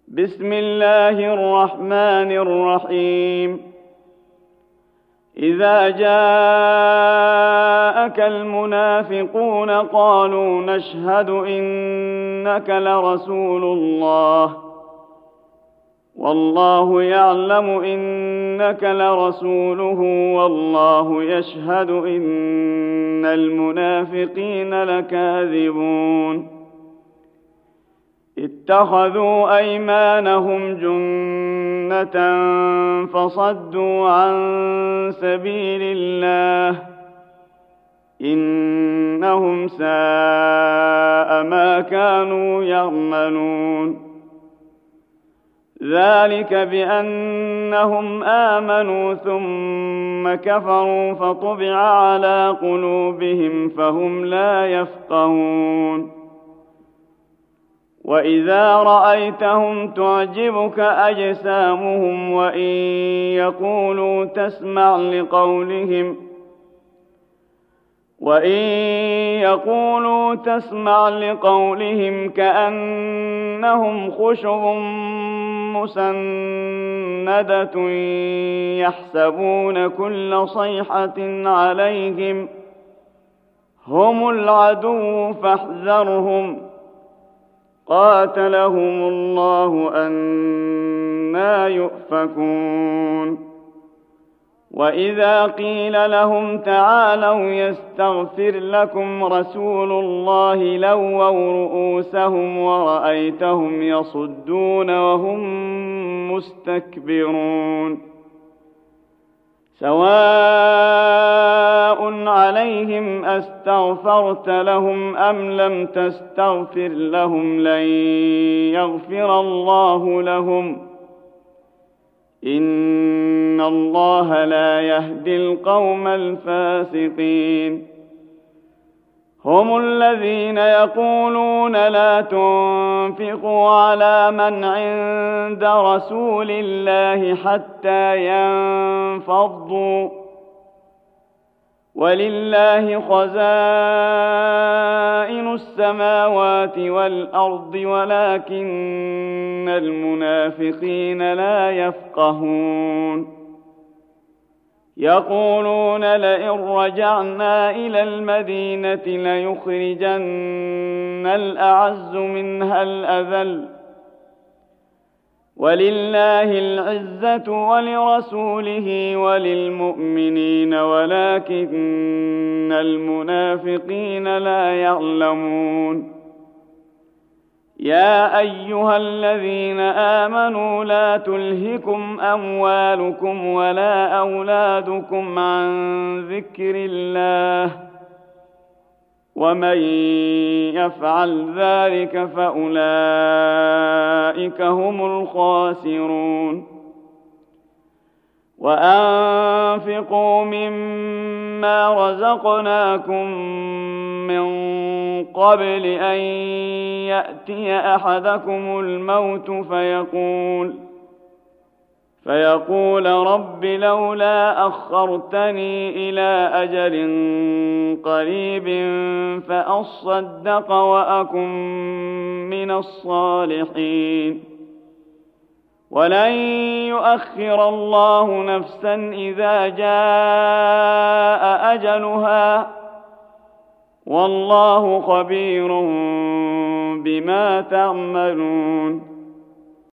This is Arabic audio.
بسم الله الرحمن الرحيم. إذا جاءك المنافقون قالوا نشهد إنك لرسول الله والله يعلم إنك لرسوله والله يشهد إن المنافقين لكاذبون. اتخذوا أيمانهم جنة فصدوا عن سبيل الله إنهم ساء ما كانوا يعملون. ذلك بأنهم آمنوا ثم كفروا فطبع على قلوبهم فهم لا يفقهون. وإذا رأيتهم تعجبك أجسامهم وإن يقولوا تسمع لقولهم كأنهم خشب مسندة يحسبون كل صيحة عليهم هم العدو فاحذرهم قاتلهم الله أنى يؤفكون. وإذا قيل لهم تعالوا يستغفر لكم رسول الله لووا رؤوسهم ورأيتهم يصدون وهم مستكبرون. سواء عليهم أستغفرت لهم أم لم تستغفر لهم لن يغفر الله لهم إن الله لا يهدي القوم الفاسقين. هم الذين يقولون لا تنفقوا على من عند رسول الله حتى ينفضوا ولله خزائن السماوات والأرض ولكن المنافقين لا يفقهون. يقولون لئن رجعنا إلى المدينة ليخرجن الأعز منها الأذل ولله العزة ولرسوله وللمؤمنين ولكن المنافقين لا يعلمون. يا أيها الذين آمنوا لا تلهكم أموالكم ولا أولادكم عن ذكر الله ومن يفعل ذلك فأولئك هم الخاسرون. وأنفقوا مما رزقناكم من قبل أن يأتي أحدكم الموت فيقول رب لولا أخرتني إلى أجل قريب فأصدق وأكن من الصالحين. ولن يؤخر الله نفسا إذا جاء أجلها والله خبير بما تعملون.